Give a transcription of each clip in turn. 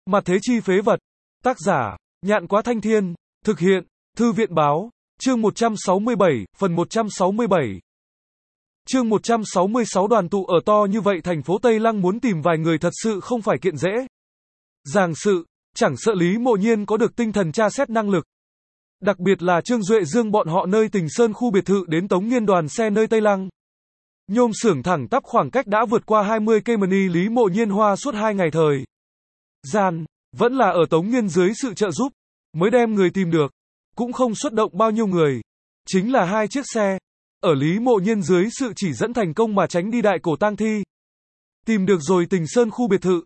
Mặt thế chi phế vật. Tác giả, Nhạn Quá Thanh Thiên. Thực hiện, Thư viện Báo. Chương 167, phần 167. Chương 166 đoàn tụ ở to như vậy thành phố Tây Lăng muốn tìm vài người thật sự không phải kiện dễ. Giàng sự, chẳng sợ Lý Mộ Nhiên có được tinh thần tra xét năng lực. Đặc biệt là Trương Duệ Dương bọn họ nơi Tình Sơn khu biệt thự đến Tống Nghiên đoàn xe nơi Tây Lăng. Nhôm xưởng thẳng tắp khoảng cách đã vượt qua 20 cây mani Lý Mộ Nhiên hoa suốt 2 ngày thời gian, vẫn là ở Tống Nghiên dưới sự trợ giúp, mới đem người tìm được. Cũng không xuất động bao nhiêu người. Chính là 2 chiếc xe. Ở Lý Mộ Nhiên dưới sự chỉ dẫn thành công mà tránh đi đại cổ tang thi. Tìm được rồi Tình Sơn khu biệt thự.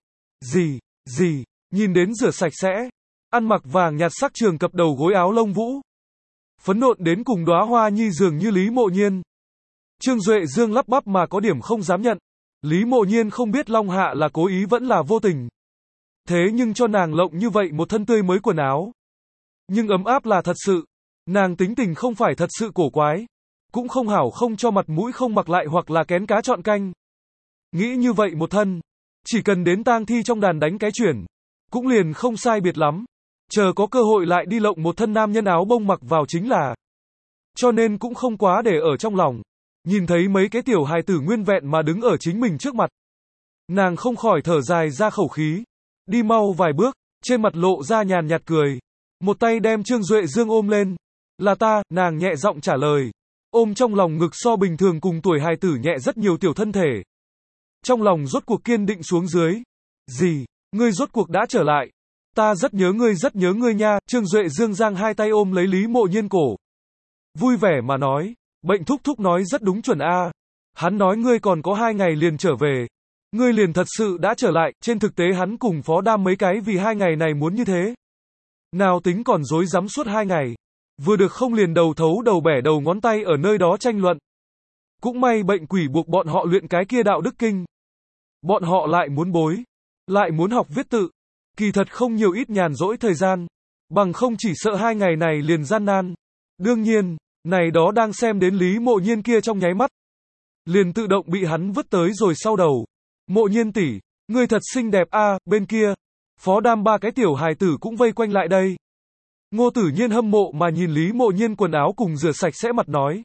Gì, nhìn đến rửa sạch sẽ. Ăn mặc vàng nhạt sắc trường cập đầu gối áo lông vũ. Phấn nộn đến cùng đóa hoa nhi dường như Lý Mộ Nhiên. Trương Duệ Dương lắp bắp mà có điểm không dám nhận. Lý Mộ Nhiên không biết Long Hạ là cố ý vẫn là vô tình. Thế nhưng cho nàng lộng như vậy một thân tươi mới quần áo. Nhưng ấm áp là thật sự. Nàng tính tình không phải thật sự cổ quái. Cũng không hảo không cho mặt mũi không mặc lại hoặc là kén cá chọn canh. Nghĩ như vậy một thân. Chỉ cần đến tang thi trong đàn đánh cái chuyển. Cũng liền không sai biệt lắm. Chờ có cơ hội lại đi lộng một thân nam nhân áo bông mặc vào chính là. Cho nên cũng không quá để ở trong lòng. Nhìn thấy mấy cái tiểu hài tử nguyên vẹn mà đứng ở chính mình trước mặt. Nàng không khỏi thở dài ra khẩu khí. Đi mau vài bước, trên mặt lộ ra nhàn nhạt cười. Một tay đem Trương Duệ Dương ôm lên. Là ta, nàng nhẹ giọng trả lời. Ôm trong lòng ngực so bình thường cùng tuổi hài tử nhẹ rất nhiều tiểu thân thể. Trong lòng rốt cuộc kiên định xuống dưới. Gì, ngươi rốt cuộc đã trở lại. Ta rất nhớ ngươi nha. Trương Duệ Dương giang hai tay ôm lấy Lý Mộ Nhiên cổ. Vui vẻ mà nói. Bệnh thúc thúc nói rất đúng chuẩn a. Hắn nói ngươi còn có 2 ngày liền trở về. Ngươi liền thật sự đã trở lại. Trên thực tế hắn cùng Phó Đam mấy cái vì 2 ngày này muốn như thế. Nào tính còn dối rắm suốt 2 ngày. Vừa được không liền đầu thấu đầu bẻ đầu ngón tay ở nơi đó tranh luận. Cũng may bệnh quỷ buộc bọn họ luyện cái kia đạo đức kinh. Bọn họ lại muốn bối. Lại muốn học viết tự. Kỳ thật không nhiều ít nhàn rỗi thời gian. Bằng không chỉ sợ 2 ngày này liền gian nan. Đương nhiên, này đó đang xem đến Lý Mộ Nhiên kia trong nháy mắt. Liền tự động bị hắn vứt tới rồi sau đầu. Mộ Nhiên tỷ, ngươi thật xinh đẹp a. Bên kia, Phó Đam 3 cái tiểu hài tử cũng vây quanh lại đây. Ngô Tử Nhiên hâm mộ mà nhìn Lý Mộ Nhiên quần áo cùng rửa sạch sẽ mặt nói.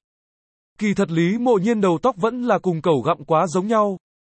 Kỳ thật Lý Mộ Nhiên đầu tóc vẫn là cùng cẩu gặm quá giống nhau.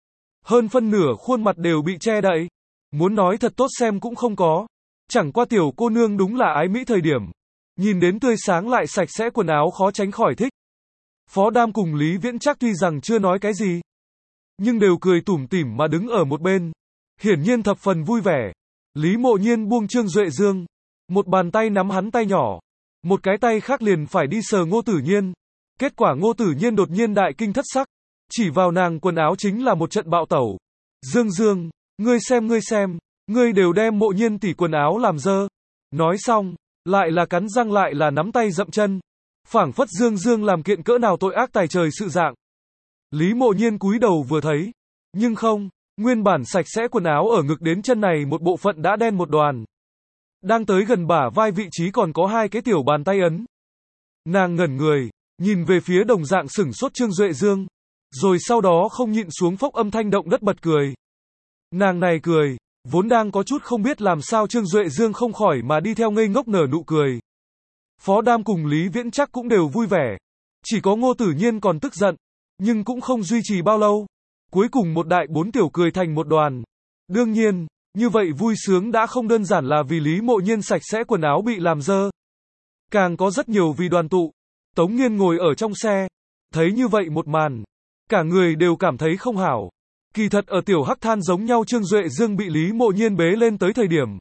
Hơn phân nửa khuôn mặt đều bị che đậy. Muốn nói thật tốt xem cũng không có. Chẳng qua tiểu cô nương đúng là ái mỹ thời điểm. Nhìn đến tươi sáng lại sạch sẽ quần áo khó tránh khỏi thích. Phó Đam cùng Lý Viễn Trác tuy rằng chưa nói cái gì. Nhưng đều cười tủm tỉm mà đứng ở một bên. Hiển nhiên thập phần vui vẻ. Lý Mộ Nhiên buông Trương Duệ Dương. Một bàn tay nắm hắn tay nhỏ. Một cái tay khác liền phải đi sờ Ngô Tử Nhiên. Kết quả Ngô Tử Nhiên đột nhiên đại kinh thất sắc. Chỉ vào nàng quần áo chính là một trận bạo tẩu. Dương, ngươi xem, ngươi đều đem Mộ Nhiên tỷ quần áo làm dơ. Nói xong, lại là cắn răng lại là nắm tay dậm chân. Phảng phất Dương làm kiện cỡ nào tội ác tài trời sự dạng. Lý Mộ Nhiên cúi đầu vừa thấy. Nhưng không, nguyên bản sạch sẽ quần áo ở ngực đến chân này một bộ phận đã đen một đoàn. Đang tới gần bả vai vị trí còn có 2 cái tiểu bàn tay ấn. Nàng ngẩn người, nhìn về phía đồng dạng sửng sốt Trương Duệ Dương. Rồi sau đó không nhịn xuống phốc âm thanh động đất bật cười. Nàng này cười, vốn đang có chút không biết làm sao Trương Duệ Dương không khỏi mà đi theo ngây ngốc nở nụ cười. Phó Đam cùng Lý Viễn Trác cũng đều vui vẻ. Chỉ có Ngô Tử Nhiên còn tức giận. Nhưng cũng không duy trì bao lâu. Cuối cùng một đại 4 tiểu cười thành một đoàn. Đương nhiên, như vậy vui sướng đã không đơn giản là vì Lý Mộ Nhiên sạch sẽ quần áo bị làm dơ. Càng có rất nhiều vì đoàn tụ. Tống Nghiên ngồi ở trong xe. Thấy như vậy một màn. Cả người đều cảm thấy không hảo. Kỳ thật ở tiểu hắc than giống nhau Trương Duệ Dương bị Lý Mộ Nhiên bế lên tới thời điểm.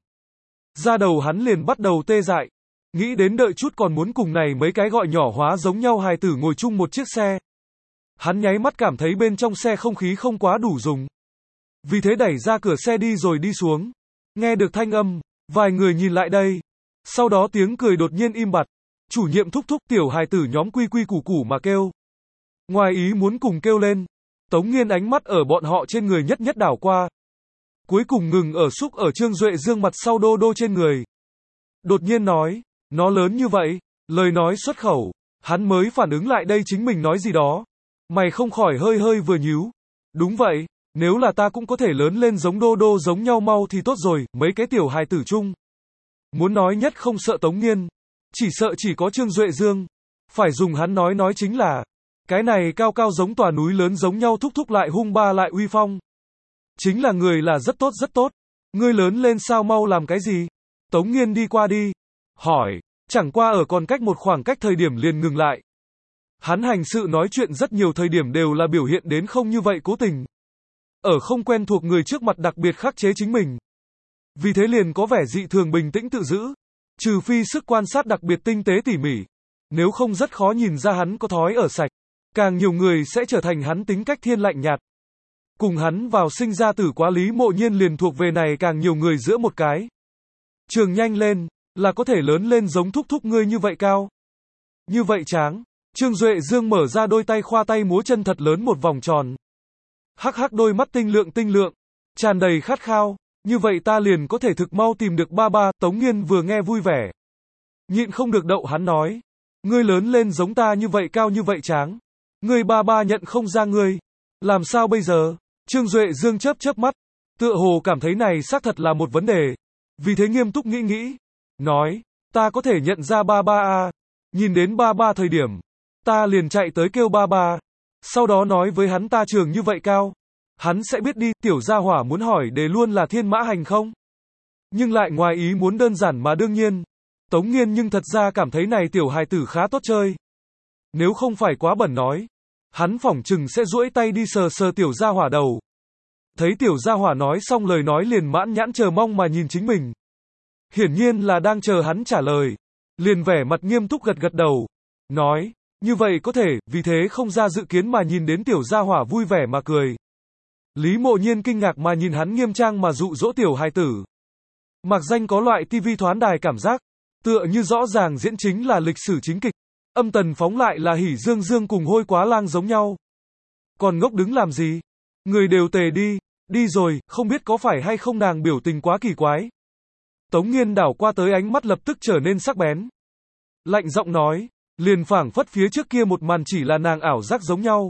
Da đầu hắn liền bắt đầu tê dại. Nghĩ đến đợi chút còn muốn cùng này mấy cái gọi nhỏ hóa giống nhau hài tử ngồi chung một chiếc xe. Hắn nháy mắt cảm thấy bên trong xe không khí không quá đủ dùng. Vì thế đẩy ra cửa xe đi rồi đi xuống. Nghe được thanh âm, vài người nhìn lại đây. Sau đó tiếng cười đột nhiên im bặt. Chủ nhiệm thúc thúc tiểu hài tử nhóm quy quy củ củ mà kêu. Ngoài ý muốn cùng kêu lên. Tống Nghiên ánh mắt ở bọn họ trên người nhất đảo qua. Cuối cùng ngừng ở xúc ở Trương Duệ Dương mặt sau đô đô trên người. Đột nhiên nói, nó lớn như vậy, lời nói xuất khẩu. Hắn mới phản ứng lại đây chính mình nói gì đó. Mày không khỏi hơi vừa nhíu. Đúng vậy, Nếu là ta cũng có thể lớn lên giống Đô Đô giống nhau mau thì tốt rồi, mấy cái tiểu hài tử chung. Muốn nói nhất không sợ Tống Nghiên. Chỉ sợ chỉ có Trương Duệ Dương. Phải dùng hắn nói chính là, cái này cao cao giống tòa núi lớn giống nhau thúc thúc lại hung ba lại uy phong. Chính là người là rất tốt rất tốt. Ngươi lớn lên sao mau làm cái gì? Tống Nghiên đi qua đi. Hỏi, chẳng qua ở còn cách một khoảng cách thời điểm liền ngừng lại. Hắn hành sự nói chuyện rất nhiều thời điểm đều là biểu hiện đến không như vậy cố tình. Ở không quen thuộc người trước mặt đặc biệt khắc chế chính mình. Vì thế liền có vẻ dị thường bình tĩnh tự giữ. Trừ phi sức quan sát đặc biệt tinh tế tỉ mỉ. Nếu không rất khó nhìn ra hắn có thói ở sạch. Càng nhiều người sẽ trở thành hắn tính cách thiên lạnh nhạt. Cùng hắn vào sinh ra tử quá Lý Mộ Nhiên liền thuộc về này càng nhiều người giữa một cái. Trường nhanh lên, là có thể lớn lên giống thúc thúc ngươi như vậy cao. Như vậy tráng. Trương Duệ Dương mở ra đôi tay khoa tay múa chân thật lớn một vòng tròn. Hắc hắc đôi mắt tinh lượng, tràn đầy khát khao. Như vậy ta liền có thể thực mau tìm được ba ba. Tống Nghiên vừa nghe vui vẻ. Nhịn không được đậu hắn nói. Ngươi lớn lên giống ta như vậy cao như vậy tráng. Ngươi ba ba nhận không ra ngươi. Làm sao bây giờ? Trương Duệ Dương chớp mắt. Tựa hồ cảm thấy này xác thật là một vấn đề. Vì thế nghiêm túc nghĩ. Nói, ta có thể nhận ra ba ba à. Nhìn đến ba ba thời điểm. Ta liền chạy tới kêu ba ba. Sau đó nói với hắn ta trường như vậy cao. Hắn sẽ biết đi, tiểu gia hỏa muốn hỏi đề luôn là thiên mã hành không? Nhưng lại ngoài ý muốn đơn giản mà đương nhiên. Tống Nghiên nhưng thật ra cảm thấy này tiểu hài tử khá tốt chơi. Nếu không phải quá bẩn nói. Hắn phỏng chừng sẽ duỗi tay đi sờ tiểu gia hỏa đầu. Thấy tiểu gia hỏa nói xong lời nói liền mãn nhãn chờ mong mà nhìn chính mình. Hiển nhiên là đang chờ hắn trả lời. Liền vẻ mặt nghiêm túc gật đầu. Nói, như vậy có thể, vì thế không ra dự kiến mà nhìn đến tiểu gia hỏa vui vẻ mà cười. Lý Mộ Nhiên kinh ngạc mà nhìn hắn nghiêm trang mà dụ dỗ tiểu hài tử. Mặc danh có loại tivi thoán đài cảm giác. Tựa như rõ ràng diễn chính là lịch sử chính kịch. Âm tần phóng lại là Hỉ Dương Dương cùng Hôi Quá Lang giống nhau. Còn ngốc đứng làm gì? Người đều tề đi. Đi rồi, không biết có phải hay không nàng biểu tình quá kỳ quái. Tống Nghiên đảo qua tới ánh mắt lập tức trở nên sắc bén. Lạnh giọng nói, liền phảng phất phía trước kia một màn chỉ là nàng ảo giác giống nhau.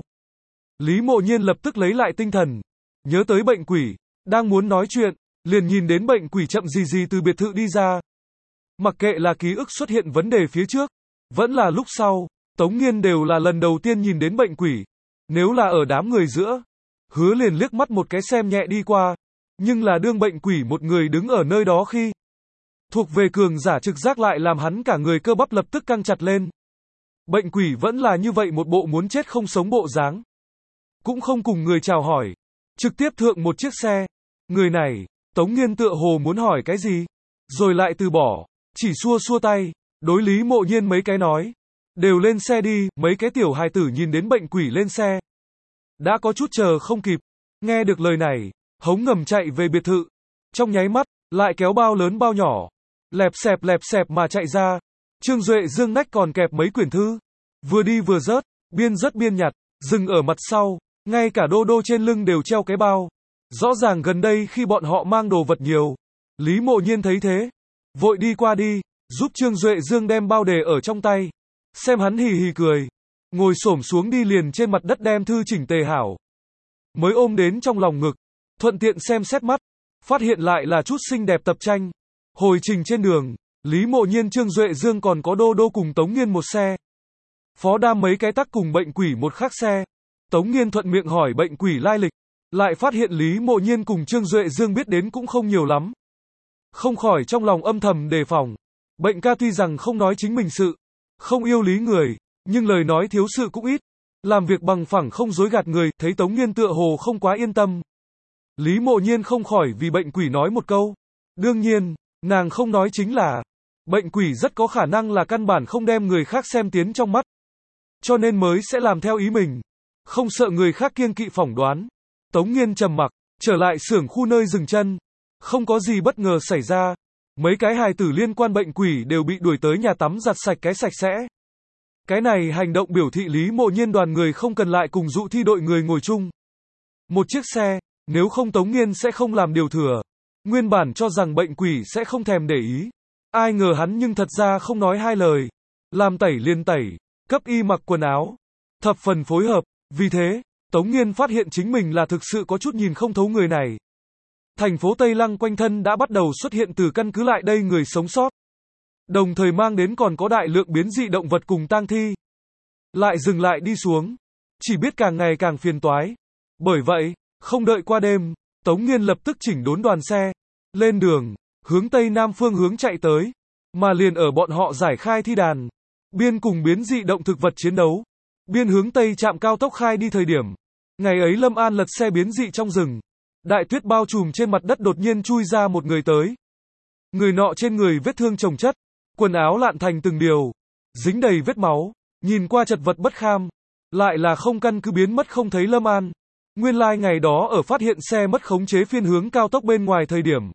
Lý Mộ Nhiên lập tức lấy lại tinh thần. Nhớ tới bệnh quỷ, đang muốn nói chuyện, liền nhìn đến bệnh quỷ chậm gì từ biệt thự đi ra. Mặc kệ là ký ức xuất hiện vấn đề phía trước, vẫn là lúc sau, Tống Nghiên đều là lần đầu tiên nhìn đến bệnh quỷ. Nếu là ở đám người giữa, hứa liền liếc mắt một cái xem nhẹ đi qua. Nhưng là đương bệnh quỷ một người đứng ở nơi đó khi thuộc về cường giả trực giác lại làm hắn cả người cơ bắp lập tức căng chặt lên. Bệnh quỷ vẫn là như vậy một bộ muốn chết không sống bộ dáng. Cũng không cùng người chào hỏi. Trực tiếp thượng một chiếc xe. Người này, Tống Nghiên tựa hồ muốn hỏi cái gì. Rồi lại từ bỏ. Chỉ xua tay. Đối Lý Mộ Nhiên mấy cái nói. Đều lên xe đi. Mấy cái tiểu hài tử nhìn đến bệnh quỷ lên xe. Đã có chút chờ không kịp. Nghe được lời này. Hống ngầm chạy về biệt thự. Trong nháy mắt, lại kéo bao lớn bao nhỏ. Lẹp xẹp mà chạy ra. Trương Duệ Dương nách còn kẹp mấy quyển thư. Vừa đi vừa rớt, biên nhặt, dừng ở mặt sau. Ngay cả Đô Đô trên lưng đều treo cái bao. Rõ ràng gần đây khi bọn họ mang đồ vật nhiều. Lý Mộ Nhiên thấy thế. Vội đi qua đi, giúp Trương Duệ Dương đem bao đề ở trong tay. Xem hắn hì cười. Ngồi xổm xuống đi liền trên mặt đất đem thư chỉnh tề hảo. Mới ôm đến trong lòng ngực. Thuận tiện xem xét mắt. Phát hiện lại là chút xinh đẹp tập tranh. Hồi trình trên đường, Lý Mộ Nhiên Trương Duệ Dương còn có Đô Đô cùng Tống Nghiên một xe. Phó Đam mấy cái tắc cùng bệnh quỷ một khác xe. Tống Nghiên thuận miệng hỏi bệnh quỷ lai lịch. Lại phát hiện Lý Mộ Nhiên cùng Trương Duệ Dương biết đến cũng không nhiều lắm. Không khỏi trong lòng âm thầm đề phòng. Bệnh ca tuy rằng không nói chính mình sự, không yêu lý người, nhưng lời nói thiếu sự cũng ít. Làm việc bằng phẳng không dối gạt người, thấy Tống Nghiên tựa hồ không quá yên tâm. Lý Mộ Nhiên không khỏi vì bệnh quỷ nói một câu. Đương nhiên, nàng không nói chính là, bệnh quỷ rất có khả năng là căn bản không đem người khác xem tiến trong mắt. Cho nên mới sẽ làm theo ý mình. Không sợ người khác kiêng kỵ phỏng đoán. Tống Nghiên trầm mặc, trở lại xưởng khu nơi dừng chân. Không có gì bất ngờ xảy ra. Mấy cái hài tử liên quan bệnh quỷ đều bị đuổi tới nhà tắm giặt sạch cái sạch sẽ. Cái này hành động biểu thị Lý Mộ Nhiên đoàn người không cần lại cùng dụ thi đội người ngồi chung một chiếc xe, nếu không Tống Nghiên sẽ không làm điều thừa. Nguyên bản cho rằng bệnh quỷ sẽ không thèm để ý. Ai ngờ hắn nhưng thật ra không nói hai lời. Làm tẩy liền tẩy, cấp y mặc quần áo. Thập phần phối hợp, vì thế, Tống Nghiên phát hiện chính mình là thực sự có chút nhìn không thấu người này. Thành phố Tây Lăng quanh thân đã bắt đầu xuất hiện từ căn cứ lại đây người sống sót. Đồng thời mang đến còn có đại lượng biến dị động vật cùng tang thi. Lại dừng lại đi xuống. Chỉ biết càng ngày càng phiền toái. Bởi vậy, không đợi qua đêm, Tống Nghiên lập tức chỉnh đốn đoàn xe. Lên đường, hướng Tây Nam phương hướng chạy tới. Mà liền ở bọn họ giải khai thi đàn. Biên cùng biến dị động thực vật chiến đấu. Biên hướng Tây trạm cao tốc khai đi thời điểm. Ngày ấy Lâm An lật xe biến dị trong rừng. Đại tuyết bao trùm trên mặt đất đột nhiên chui ra một người tới. Người nọ trên người vết thương chồng chất. Quần áo lạn thành từng điều. Dính đầy vết máu. Nhìn qua chật vật bất kham. Lại là không căn cứ biến mất không thấy Lâm An. Nguyên lai ngày đó ở phát hiện xe mất khống chế phiên hướng cao tốc bên ngoài thời điểm.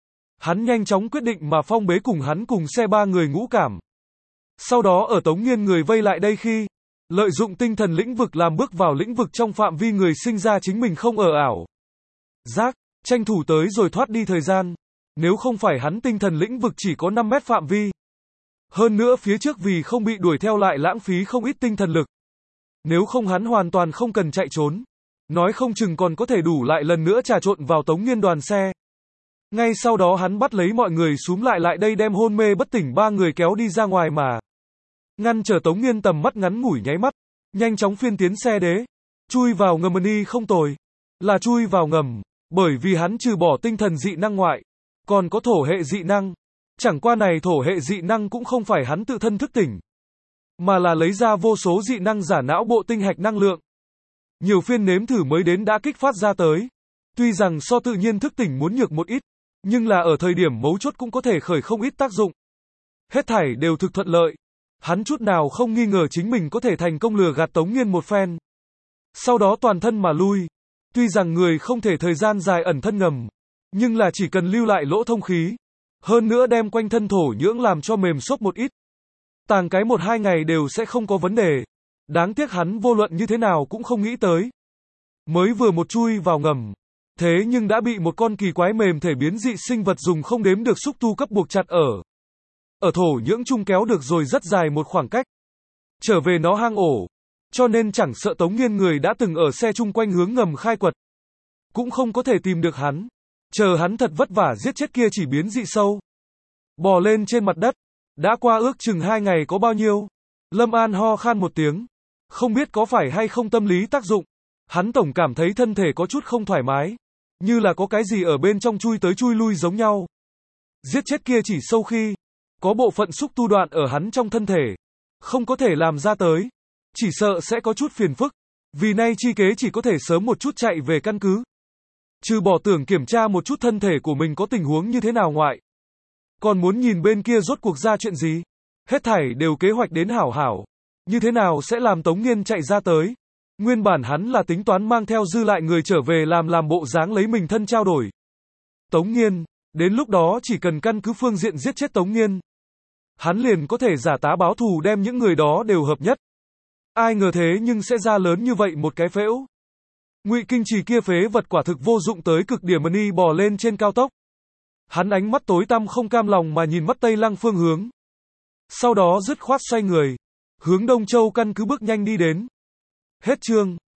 Hắn nhanh chóng quyết định mà phong bế cùng hắn cùng xe ba người ngũ cảm. Sau đó ở Tống Nghiên người vây lại đây khi, lợi dụng tinh thần lĩnh vực làm bước vào lĩnh vực trong phạm vi người sinh ra chính mình không ở ảo. Giác, tranh thủ tới rồi thoát đi thời gian. Nếu không phải hắn tinh thần lĩnh vực chỉ có 5 mét phạm vi. Hơn nữa phía trước vì không bị đuổi theo lại lãng phí không ít tinh thần lực. Nếu không hắn hoàn toàn không cần chạy trốn. Nói không chừng còn có thể đủ lại lần nữa trà trộn vào Tống Nghiên đoàn xe. Ngay sau đó hắn bắt lấy mọi người xúm lại đây đem hôn mê bất tỉnh ba người kéo đi ra ngoài mà. Ngăn trở Tống Nghiên tầm mắt ngắn ngủi nháy mắt. Nhanh chóng phiên tiến xe đế. Chui vào ngầm đi không tồi. Là chui vào ngầm. Bởi vì hắn trừ bỏ tinh thần dị năng ngoại. Còn có thổ hệ dị năng. Chẳng qua này thổ hệ dị năng cũng không phải hắn tự thân thức tỉnh. Mà là lấy ra vô số dị năng giả não bộ tinh hạch năng lượng. Nhiều phiên nếm thử mới đến đã kích phát ra tới. Tuy rằng so tự nhiên thức tỉnh muốn nhược một ít. Nhưng là ở thời điểm mấu chốt cũng có thể khởi không ít tác dụng. Hết thảy đều thực thuận lợi. Hắn chút nào không nghi ngờ chính mình có thể thành công lừa gạt Tống Nghiên một phen. Sau đó toàn thân mà lui. Tuy rằng người không thể thời gian dài ẩn thân ngầm. Nhưng là chỉ cần lưu lại lỗ thông khí. Hơn nữa đem quanh thân thổ nhưỡng làm cho mềm xốp một ít. Tàng cái 1-2 ngày đều sẽ không có vấn đề. Đáng tiếc hắn vô luận như thế nào cũng không nghĩ tới. Mới vừa một chui vào ngầm. Thế nhưng đã bị một con kỳ quái mềm thể biến dị sinh vật dùng không đếm được xúc tu cấp buộc chặt ở thổ nhưỡng chung kéo được rồi rất dài một khoảng cách. Trở về nó hang ổ. Cho nên chẳng sợ Tống Nghiên người đã từng ở xe chung quanh hướng ngầm khai quật. Cũng không có thể tìm được hắn. Chờ hắn thật vất vả giết chết kia chỉ biến dị sâu. Bò lên trên mặt đất. Đã qua ước chừng 2 ngày có bao nhiêu. Lâm An ho khan một tiếng. Không biết có phải hay không tâm lý tác dụng. Hắn tổng cảm thấy thân thể có chút không thoải mái. Như là có cái gì ở bên trong chui tới chui lui giống nhau. Giết chết kia chỉ sâu khi. Có bộ phận xúc tu đoạn ở hắn trong thân thể. Không có thể làm ra tới. Chỉ sợ sẽ có chút phiền phức. Vì nay chi kế chỉ có thể sớm một chút chạy về căn cứ. Trừ bỏ tưởng kiểm tra một chút thân thể của mình có tình huống như thế nào ngoại. Còn muốn nhìn bên kia rốt cuộc ra chuyện gì. Hết thảy đều kế hoạch đến hảo hảo. Như thế nào sẽ làm Tống Nghiên chạy ra tới. Nguyên bản hắn là tính toán mang theo dư lại người trở về làm bộ dáng lấy mình thân trao đổi. Tống Nghiên, đến lúc đó chỉ cần căn cứ phương diện giết chết Tống Nghiên. Hắn liền có thể giả tá báo thù đem những người đó đều hợp nhất. Ai ngờ thế nhưng sẽ ra lớn như vậy một cái phễu. Ngụy Kinh Trì kia phế vật quả thực vô dụng tới cực điểm đi bò lên trên cao tốc. Hắn ánh mắt tối tăm không cam lòng mà nhìn mắt Tây Lăng phương hướng. Sau đó dứt khoát xoay người. Hướng Đông Châu căn cứ bước nhanh đi đến. Hết chương.